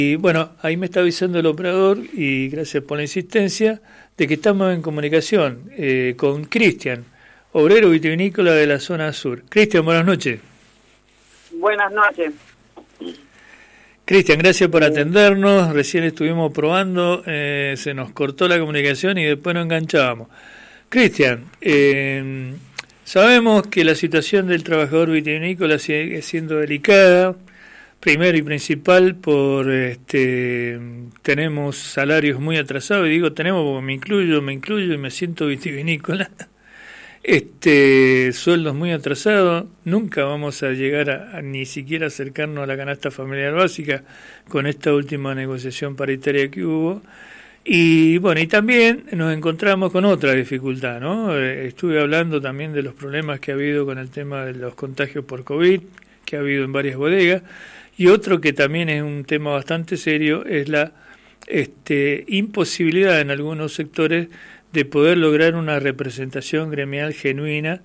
Y bueno, ahí me está avisando el operador, y gracias por la insistencia, de que estamos en comunicación con Cristian, obrero vitivinícola de la zona sur. Cristian, buenas noches. Buenas noches. Cristian, gracias por atendernos. Recién estuvimos probando, se nos cortó la comunicación y después nos enganchábamos. Cristian, sabemos que la situación del trabajador vitivinícola sigue siendo delicada. Primero y principal, tenemos salarios muy atrasados, y digo tenemos porque me incluyo y me siento vitivinícola. Sueldos muy atrasados, nunca vamos a llegar a ni siquiera acercarnos a la canasta familiar básica con esta última negociación paritaria que hubo. Y bueno, y también nos encontramos con otra dificultad, ¿no? Estuve hablando también de los problemas que ha habido con el tema de los contagios por COVID, que ha habido en varias bodegas. Y otro que también es un tema bastante serio es la imposibilidad en algunos sectores de poder lograr una representación gremial genuina,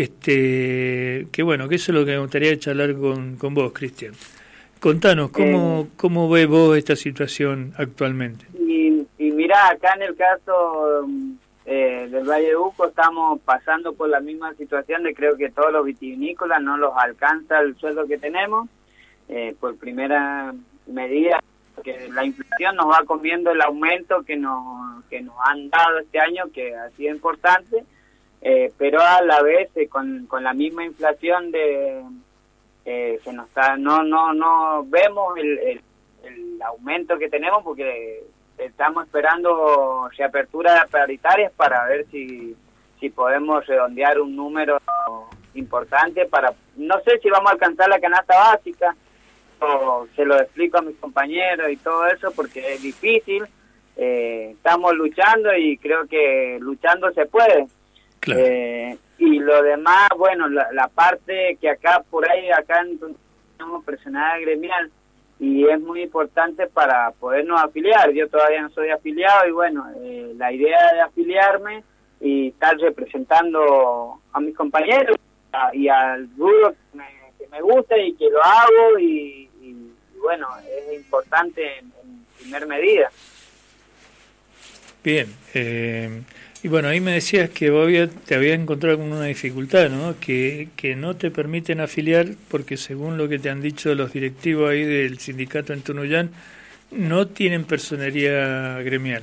que bueno, que eso es lo que me gustaría charlar con vos, Cristian. Contanos, ¿cómo ves vos esta situación actualmente? Y mirá, acá en el caso del Valle de Uco estamos pasando por la misma situación de creo que todos los vitivinícolas no los alcanza el sueldo que tenemos. Por primera medida, que la inflación nos va comiendo el aumento que nos han dado este año, que ha sido importante, pero a la vez con la misma inflación se nos está, no vemos el aumento que tenemos, porque estamos esperando reaperturas paritarias para ver si podemos redondear un número importante para, no sé si vamos a alcanzar la canasta básica. Se lo explico a mis compañeros y todo eso porque es difícil, estamos luchando y creo que luchando se puede. Claro. Y lo demás, bueno, la parte que acá tenemos personal gremial y es muy importante para podernos afiliar. Yo todavía no soy afiliado y bueno, la idea de afiliarme y estar representando a mis compañeros y al rubro que me gusta y que lo hago y bueno, es importante en primer medida. Bien, y bueno, ahí me decías que vos te habías encontrado con una dificultad, ¿no? Que no te permiten afiliar porque según lo que te han dicho los directivos ahí del sindicato en Tunuyán, no tienen personería gremial.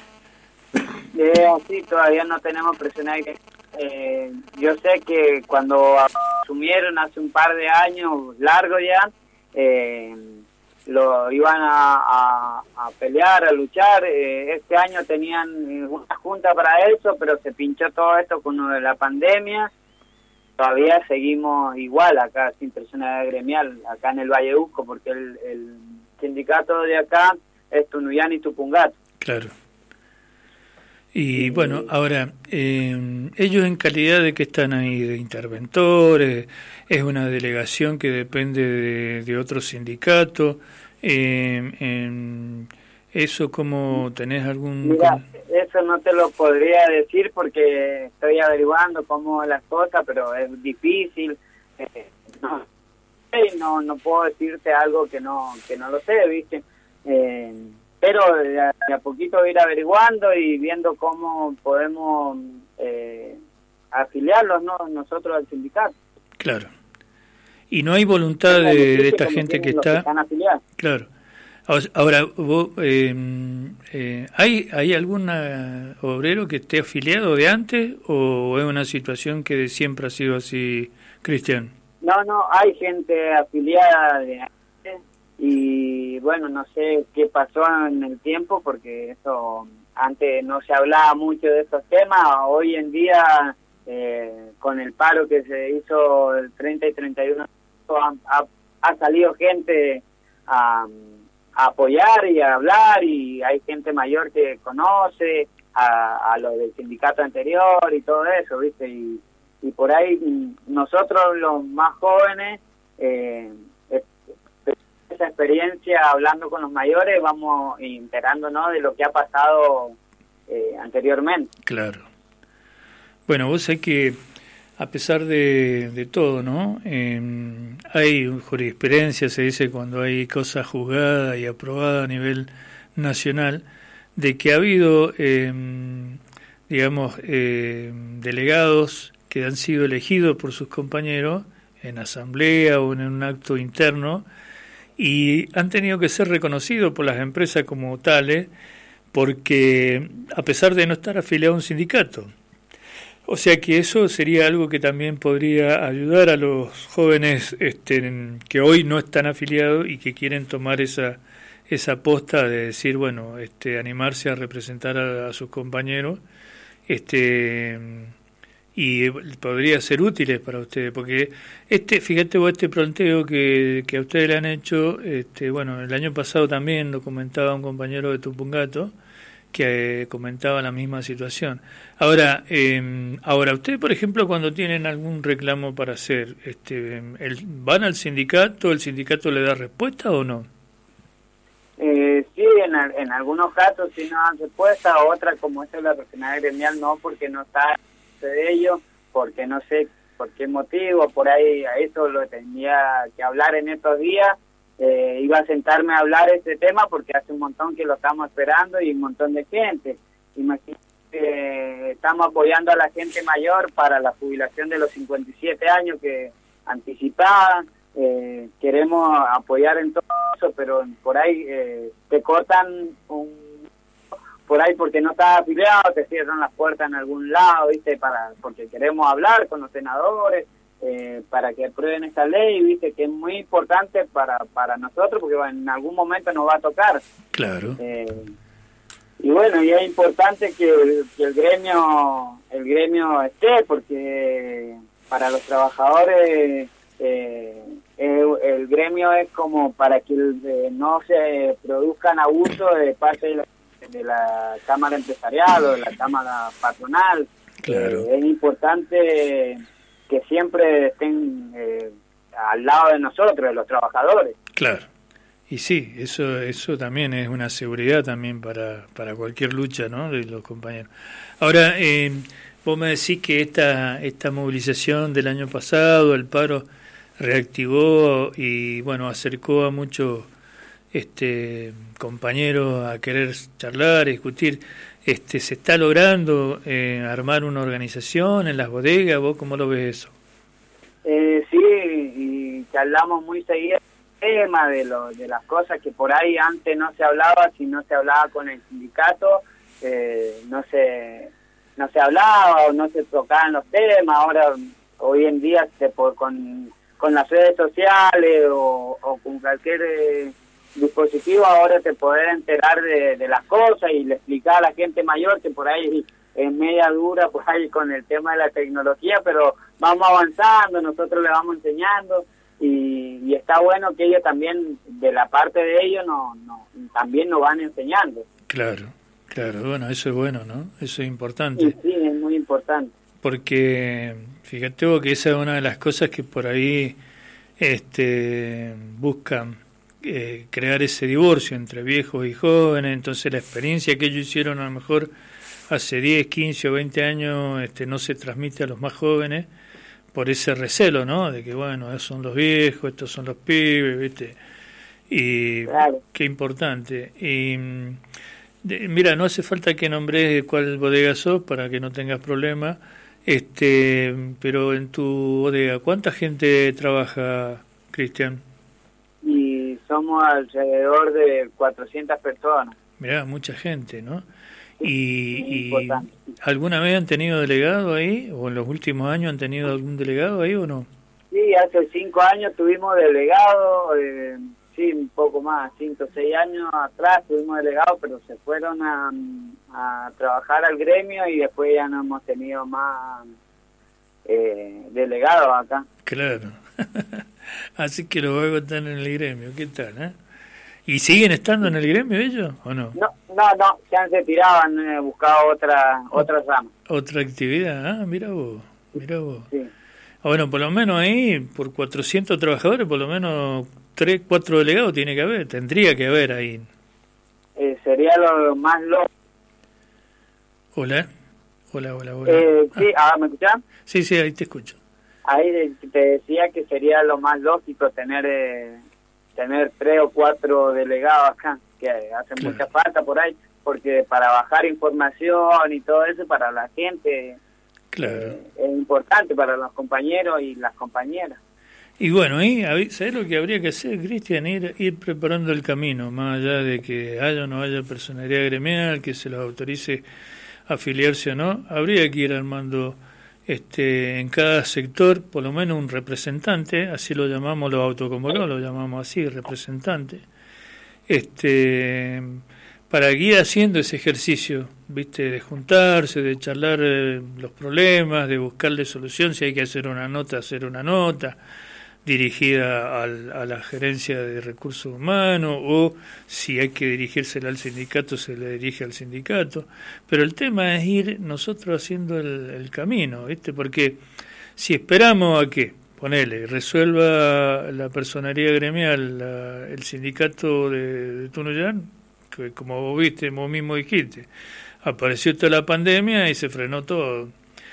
Sí, todavía no tenemos personería gremial. Yo sé que cuando asumieron hace un par de años, largo ya, lo iban a pelear, a luchar. Este año tenían una junta para eso, pero se pinchó todo esto con lo de la pandemia. Todavía seguimos igual acá, sin personalidad gremial, acá en el Valle de Uco, porque el sindicato de acá es Tunuyán y Tupungato. Claro. Y bueno, ahora, ellos en calidad de que están ahí, de interventores, es una delegación que depende de otro sindicato, ¿eso cómo tenés algún...? Mira, eso no te lo podría decir porque estoy averiguando cómo las cosas, pero es difícil, no puedo decirte algo que no lo sé, ¿viste? Pero de a poquito ir averiguando y viendo cómo podemos afiliarlos, ¿no? Nosotros al sindicato. Claro. Y no hay voluntad de esta gente que está... están afiliados. Claro. Ahora, vos, ¿hay algún obrero que esté afiliado de antes o es una situación que de siempre ha sido así, Cristian? No, hay gente afiliada de antes. Y bueno, no sé qué pasó en el tiempo porque eso antes no se hablaba mucho de estos temas. Hoy en día, con el paro que se hizo el 30 y 31, ha salido gente a apoyar y a hablar, y hay gente mayor que conoce a los del sindicato anterior y todo eso, ¿viste? Y por ahí nosotros los más jóvenes, esa experiencia hablando con los mayores, vamos enterándonos de lo que ha pasado anteriormente. Claro. Bueno, vos sabés que a pesar de todo, ¿no? Hay jurisprudencia, se dice, cuando hay cosas juzgadas y aprobadas a nivel nacional, de que ha habido, digamos, delegados que han sido elegidos por sus compañeros en asamblea o en un acto interno y han tenido que ser reconocidos por las empresas como tales, porque a pesar de no estar afiliado a un sindicato. O sea que eso sería algo que también podría ayudar a los jóvenes que hoy no están afiliados y que quieren tomar esa posta de decir, bueno, animarse a representar a sus compañeros, y podría ser útiles para ustedes, porque fíjate vos, planteo que a ustedes le han hecho, bueno, el año pasado también lo comentaba un compañero de Tupungato, que comentaba la misma situación. Ahora, ustedes, por ejemplo, cuando tienen algún reclamo para hacer, ¿van al sindicato? ¿El sindicato le da respuesta o no? Sí, en algunos casos sí nos dan respuesta, otra como esta de la refinería gremial no, porque no está de ello, porque no sé por qué motivo, por ahí a eso lo tenía que hablar en estos días. Iba a sentarme a hablar este tema porque hace un montón que lo estamos esperando y un montón de gente. Imagínate, estamos apoyando a la gente mayor para la jubilación de los 57 años que anticipaban. Queremos apoyar en todo eso, pero por ahí te cortan por ahí porque no estás afiliado, te cierran las puertas en algún lado, ¿viste? Porque queremos hablar con los senadores, para que aprueben esta ley, ¿viste? Que es muy importante para nosotros, porque bueno, en algún momento nos va a tocar. Claro. Y bueno, y es importante que el gremio esté, porque para los trabajadores el gremio es como para que no se produzcan abusos de parte de la Cámara Empresarial o de la Cámara Patronal. Claro. Es importante que siempre estén al lado de nosotros, de los trabajadores. Claro. Y sí, eso también es una seguridad también para cualquier lucha, ¿no?, de los compañeros. Ahora, vos me decís que esta movilización del año pasado, el paro, reactivó y, bueno, acercó a muchos compañeros a querer charlar, discutir. ¿Se está logrando armar una organización en las bodegas? ¿Vos cómo lo ves eso? Sí, y charlamos muy seguido el tema de las cosas que por ahí antes no se hablaba, si no se hablaba con el sindicato, no se hablaba o no se tocaban los temas. Ahora, hoy en día, con las redes sociales o con cualquier dispositivo, ahora te podés enterar de las cosas y le explicar a la gente mayor que por ahí es media dura por ahí con el tema de la tecnología, pero vamos avanzando, nosotros le vamos enseñando y está bueno que ellos también, de la parte de ellos, también nos van enseñando. Claro, bueno, eso es bueno, ¿no? Eso es importante. Sí, es muy importante. Porque fíjate vos que esa es una de las cosas que por ahí buscan crear ese divorcio entre viejos y jóvenes. Entonces la experiencia que ellos hicieron a lo mejor hace 10, 15 o 20 años no se transmite a los más jóvenes por ese recelo, ¿no? De que, bueno, esos son los viejos, estos son los pibes, ¿viste? Y claro. Qué importante. Y mira, no hace falta que nombres cuál bodega sos para que no tengas problemas, pero en tu bodega, ¿cuánta gente trabaja, Cristian? Y somos alrededor de 400 personas. Mirá, mucha gente, ¿no? Y ¿alguna vez han tenido delegado ahí? ¿O en los últimos años han tenido algún delegado ahí o no? Sí, hace 5 años tuvimos delegado, sí, un poco más, 5 o 6 años atrás tuvimos delegado, pero se fueron a trabajar al gremio y después ya no hemos tenido más delegados acá. Claro. Así que los vagos están en el gremio, ¿qué tal, ¿Y siguen estando en el gremio ellos o no? No, se han retirado, han buscado otra rama. ¿Otra actividad? Mira vos. Sí. Bueno, por lo menos ahí, por 400 trabajadores, por lo menos 3, 4 delegados tendría que haber ahí. Sería lo más loco. Hola. Hola, hola, hola. Sí, ¿me escuchás? Sí, ahí te escucho. Ahí te decía que sería lo más lógico tener 3 o 4 delegados acá, que hacen mucha falta por ahí, porque para bajar información y todo eso para la gente es importante para los compañeros y las compañeras. Y bueno, ¿sabés lo que habría que hacer, Cristian? Ir preparando el camino, más allá de que haya o no haya personalidad gremial, que se los autorice a afiliarse o no, habría que ir armando en cada sector por lo menos un representante, así lo llamamos los autoconvocados, lo llamamos así, representante, para ir haciendo ese ejercicio, ¿viste? De juntarse, de charlar los problemas, de buscarle solución, si hay que hacer una nota dirigida a la gerencia de recursos humanos, o si hay que dirigírsela al sindicato, se le dirige al sindicato. Pero el tema es ir nosotros haciendo el camino, ¿viste? Porque si esperamos a que, ponele, resuelva la personería gremial, el sindicato de Tunuyán, que como vos mismo dijiste, apareció toda la pandemia y se frenó todo.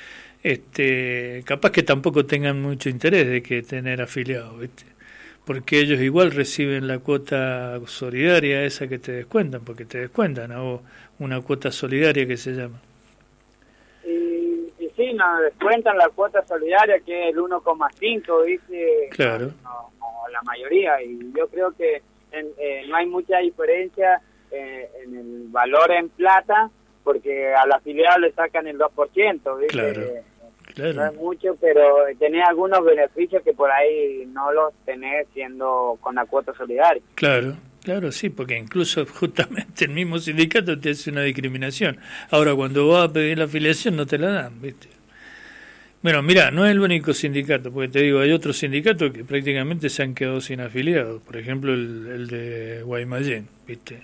Capaz que tampoco tengan mucho interés de que tener afiliados, ¿viste? Porque ellos igual reciben la cuota solidaria esa que te descuentan, porque te descuentan a vos una cuota solidaria que se llama. Y sí, nos descuentan la cuota solidaria que es el 1,5, dice. Claro. No, la mayoría, y yo creo que no hay mucha diferencia en el valor en plata, porque al afiliado le sacan el 2%, ¿viste? Claro. No es mucho, pero tenés algunos beneficios que por ahí no los tenés siendo con la cuota solidaria. Claro, sí, porque incluso justamente el mismo sindicato te hace una discriminación. Ahora, cuando vas a pedir la afiliación no te la dan, ¿viste? Bueno, mira, no es el único sindicato, porque te digo, hay otros sindicatos que prácticamente se han quedado sin afiliados. Por ejemplo, el de Guaymallén, ¿viste?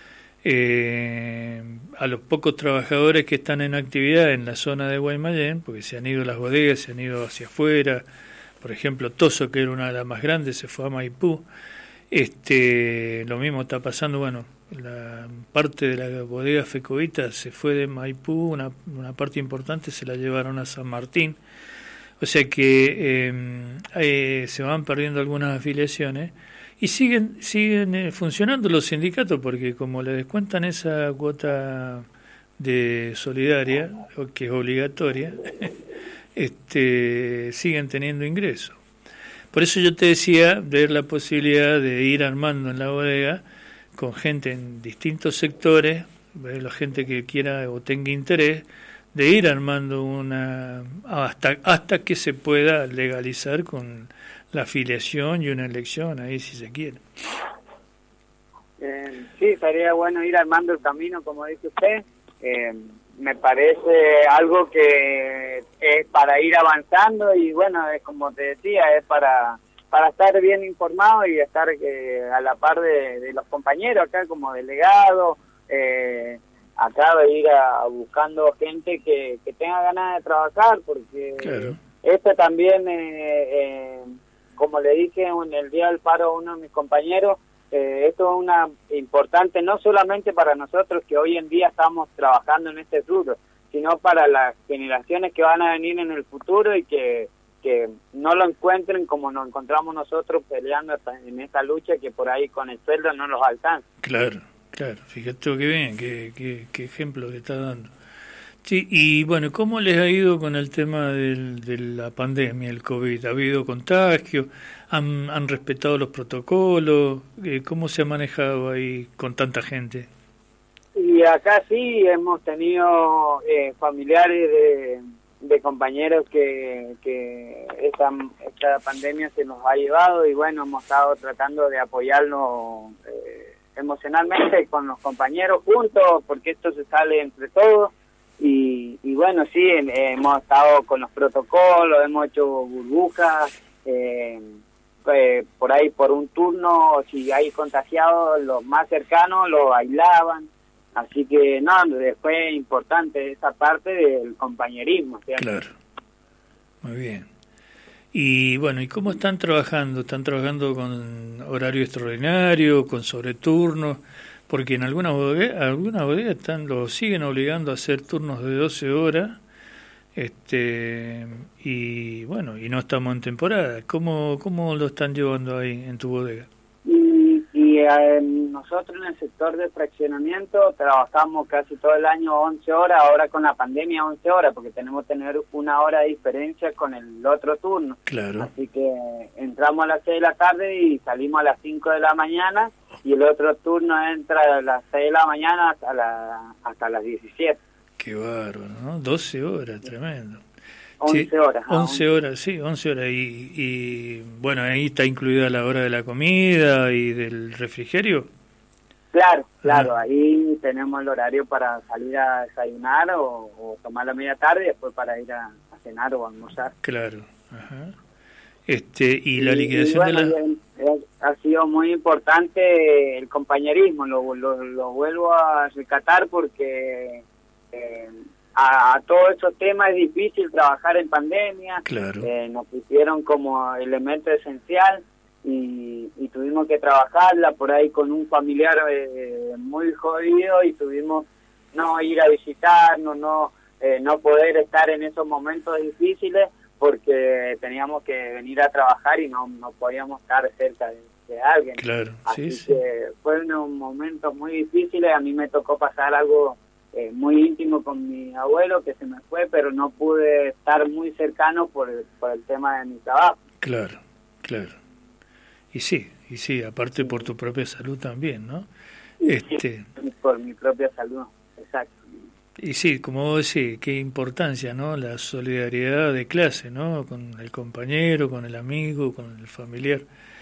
A los pocos trabajadores que están en actividad en la zona de Guaymallén, porque se han ido las bodegas, se han ido hacia afuera, por ejemplo Toso, que era una de las más grandes, se fue a Maipú, lo mismo está pasando, bueno, la parte de la bodega Fecovita se fue de Maipú, una parte importante se la llevaron a San Martín, o sea que se van perdiendo algunas afiliaciones. Y siguen funcionando los sindicatos porque como le descuentan esa cuota de solidaria, que es obligatoria, siguen teniendo ingresos. Por eso yo te decía, ver la posibilidad de ir armando en la bodega con gente en distintos sectores, la gente que quiera o tenga interés, de ir armando hasta que se pueda legalizar con la afiliación y una elección, ahí si se quiere. Sí, estaría bueno ir armando el camino, como dice usted. Me parece algo que es para ir avanzando y bueno, es como te decía, es para estar bien informado y estar a la par de los compañeros acá como delegado, acá de ir buscando gente que tenga ganas de trabajar, porque claro. Esto también... como le dije en el día del paro a uno de mis compañeros, esto es una importante no solamente para nosotros que hoy en día estamos trabajando en este rubro, sino para las generaciones que van a venir en el futuro y que no lo encuentren como nos encontramos nosotros peleando en esta lucha que por ahí con el sueldo no los alcanza. Claro, fíjate que bien, qué ejemplo que está dando. Sí, y bueno, ¿cómo les ha ido con el tema de la pandemia, el COVID? ¿Ha habido contagio? ¿Han respetado los protocolos? ¿Cómo se ha manejado ahí con tanta gente? Y acá sí hemos tenido familiares de compañeros que esta pandemia se nos ha llevado y bueno, hemos estado tratando de apoyarnos emocionalmente con los compañeros juntos, porque esto se sale entre todos. Y bueno, sí, hemos estado con los protocolos, hemos hecho burbujas, por ahí por un turno, si hay contagiados, los más cercanos los aislaban, así que no, fue importante esa parte del compañerismo, ¿cierto? Claro, muy bien. Y bueno, ¿y cómo están trabajando? ¿Están trabajando con horario extraordinario, con sobreturnos? Porque en algunas bodegas lo siguen obligando a hacer turnos de 12 horas Y bueno, y no estamos en temporada. ¿Cómo lo están llevando ahí en tu bodega? Nosotros en el sector de fraccionamiento trabajamos casi todo el año 11 horas, ahora con la pandemia 11 horas, porque tenemos que tener una hora de diferencia con el otro turno. Claro. Así que entramos a las 6 de la tarde y salimos a las 5 de la mañana, y el otro turno entra a las 6 de la mañana hasta las 17. Qué bárbaro, ¿no? 12 horas, tremendo. 11 sí, horas. 11 horas, sí, 11 horas. Y bueno, ahí está incluida la hora de la comida y del refrigerio. Claro, ahí tenemos el horario para salir a desayunar o tomar la media tarde y después para ir a cenar o a almorzar. Claro, ajá. Y la liquidación ha sido muy importante el compañerismo, lo vuelvo a rescatar porque a todos esos temas es difícil trabajar en pandemia. Claro. Nos pusieron como elemento esencial y tuvimos que trabajarla por ahí con un familiar muy jodido, y tuvimos no ir a visitarnos, no poder estar en esos momentos difíciles porque teníamos que venir a trabajar y no podíamos estar cerca de alguien. Claro, así sí, que fueron momentos muy difíciles. A mí me tocó pasar algo muy íntimo con mi abuelo que se me fue, pero no pude estar muy cercano por el tema de mi trabajo. Claro. Y sí, aparte por tu propia salud también, ¿no? Sí, por mi propia salud, exacto. Y sí, como vos decís, qué importancia, ¿no? La solidaridad de clase, ¿no? Con el compañero, con el amigo, con el familiar.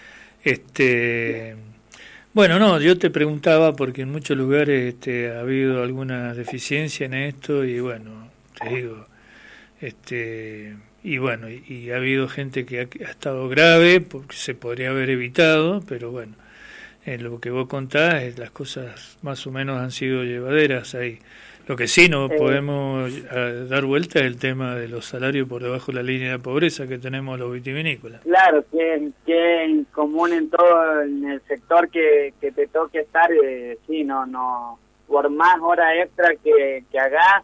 Bueno, no, yo te preguntaba porque en muchos lugares ha habido alguna deficiencia en esto y bueno, te digo, y bueno, y ha habido gente que ha estado grave porque se podría haber evitado, pero bueno, en lo que vos contás, las cosas más o menos han sido llevaderas ahí. Lo que sí no podemos dar vuelta es el tema de los salarios por debajo de la línea de pobreza que tenemos los vitivinícolas. Claro, que en común en todo en el sector que te toque estar, sí, no, por más horas extra que hagas,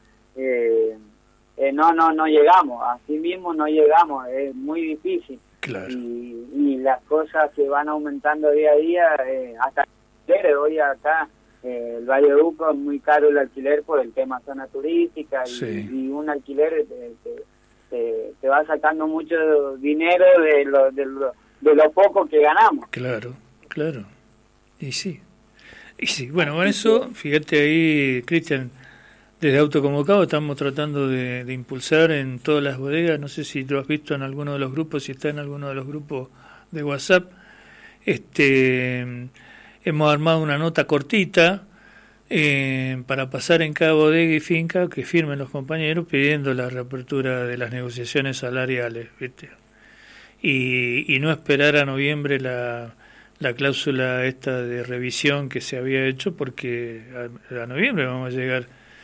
no llegamos, así mismo no llegamos, es muy difícil. Claro. Y las cosas que van aumentando día a día, hasta hoy acá. El Valle de Uco es muy caro el alquiler por el tema zona turística y un alquiler te va sacando mucho dinero de lo poco que ganamos. Claro. Y sí. Bueno, con eso, fíjate ahí, Cristian, desde Autoconvocado estamos tratando de impulsar en todas las bodegas, no sé si lo has visto en alguno de los grupos, si está en alguno de los grupos de WhatsApp, hemos armado una nota cortita para pasar en cada bodega y finca que firmen los compañeros pidiendo la reapertura de las negociaciones salariales, ¿viste? Y no esperar a noviembre la cláusula esta de revisión que se había hecho, porque a noviembre vamos a llegar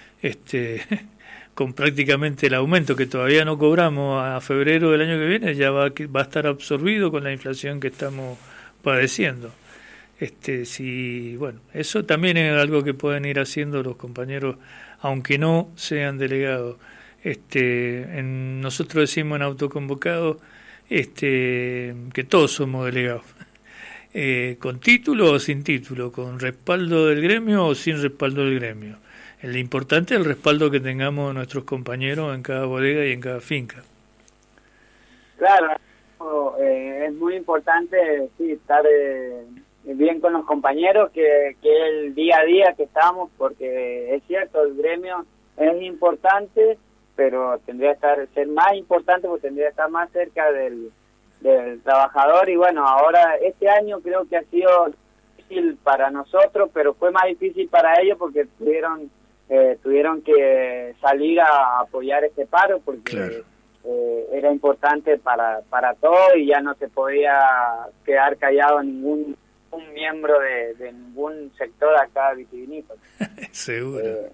con prácticamente el aumento que todavía no cobramos a febrero del año que viene, ya va a estar absorbido con la inflación que estamos padeciendo. Bueno, eso también es algo que pueden ir haciendo los compañeros, aunque no sean delegados. Nosotros decimos en Autoconvocado que todos somos delegados, con título o sin título, con respaldo del gremio o sin respaldo del gremio. Lo importante es el respaldo que tengamos nuestros compañeros en cada bodega y en cada finca. Claro, es muy importante estar bien con los compañeros, que el día a día que estamos, porque es cierto, el gremio es importante, pero tendría que ser más importante, porque tendría que estar más cerca del trabajador. Y bueno, ahora este año creo que ha sido difícil para nosotros, pero fue más difícil para ellos porque tuvieron que salir a apoyar este paro, porque claro, era importante para todos y ya no se podía quedar callado ningún miembro de ningún sector acá vitivinícola. Seguro.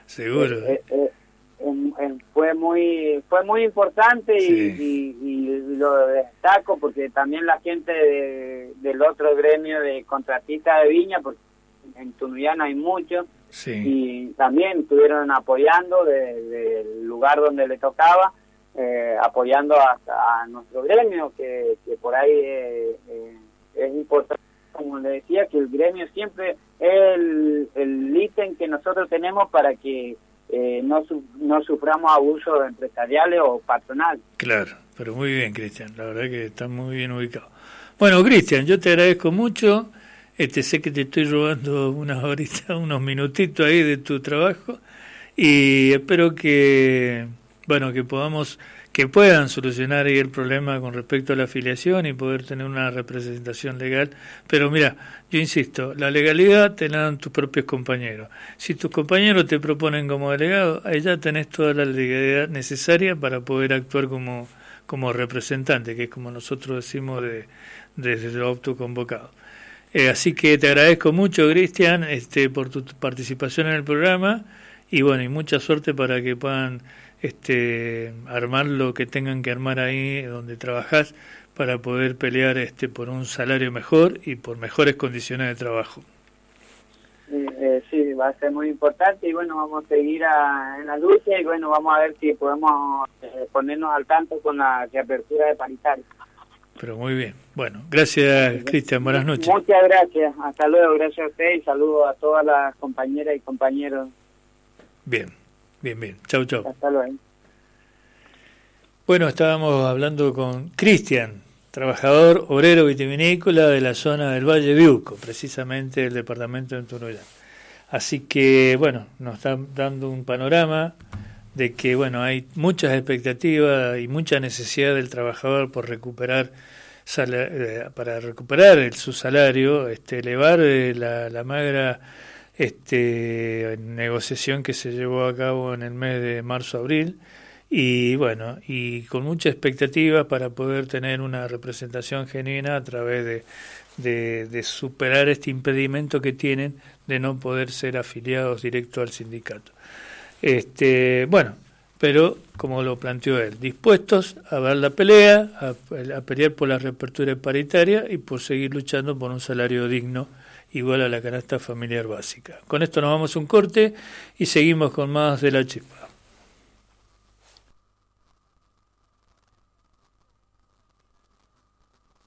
Fue muy importante y lo destaco porque también la gente del otro gremio de contratistas de viña, porque en Tunuyán hay muchos, y también estuvieron apoyando del lugar donde le tocaba, apoyando a nuestro gremio, que por ahí es importante, como le decía, que el gremio siempre es el ítem que nosotros tenemos para que no suframos abusos empresariales o patronales. Claro, pero muy bien, Cristian, la verdad que está muy bien ubicado. Bueno, Cristian, yo te agradezco mucho, sé que te estoy robando unas horitas, unos minutitos ahí de tu trabajo, y espero que, bueno, que puedan solucionar ahí el problema con respecto a la afiliación y poder tener una representación legal. Pero mira, yo insisto, la legalidad te la dan tus propios compañeros. Si tus compañeros te proponen como delegado, ahí ya tenés toda la legalidad necesaria para poder actuar como representante, que es como nosotros decimos desde los autoconvocados. Así que te agradezco mucho, Cristian, por tu participación en el programa, y bueno, y mucha suerte para que puedan armar lo que tengan que armar ahí donde trabajás para poder pelear por un salario mejor y por mejores condiciones de trabajo. Sí, va a ser muy importante, y bueno, vamos a seguir en la lucha, y bueno, vamos a ver si podemos ponernos al tanto con la reapertura de paritarios. Pero muy bien. Bueno, gracias, Cristian. Buenas noches. Muchas gracias. Hasta luego. Gracias a usted y saludos a todas las compañeras y compañeros. Bien. Chau. Hasta luego. Bueno, estábamos hablando con Cristian, trabajador obrero vitivinícola de la zona del Valle de Uco, precisamente del departamento de Tunuyán. Así que, bueno, nos están dando un panorama de que, bueno, hay muchas expectativas y mucha necesidad del trabajador por recuperar para recuperar su salario, elevar la magra negociación que se llevó a cabo en el mes de marzo-abril, y bueno, y con mucha expectativa para poder tener una representación genuina a través de superar este impedimento que tienen de no poder ser afiliados directo al sindicato. Bueno, pero como lo planteó él, dispuestos a dar la pelea, a pelear por la reapertura paritaria y por seguir luchando por un salario digno igual a la canasta familiar básica. Con esto nos vamos a un corte y seguimos con más de La Chispa.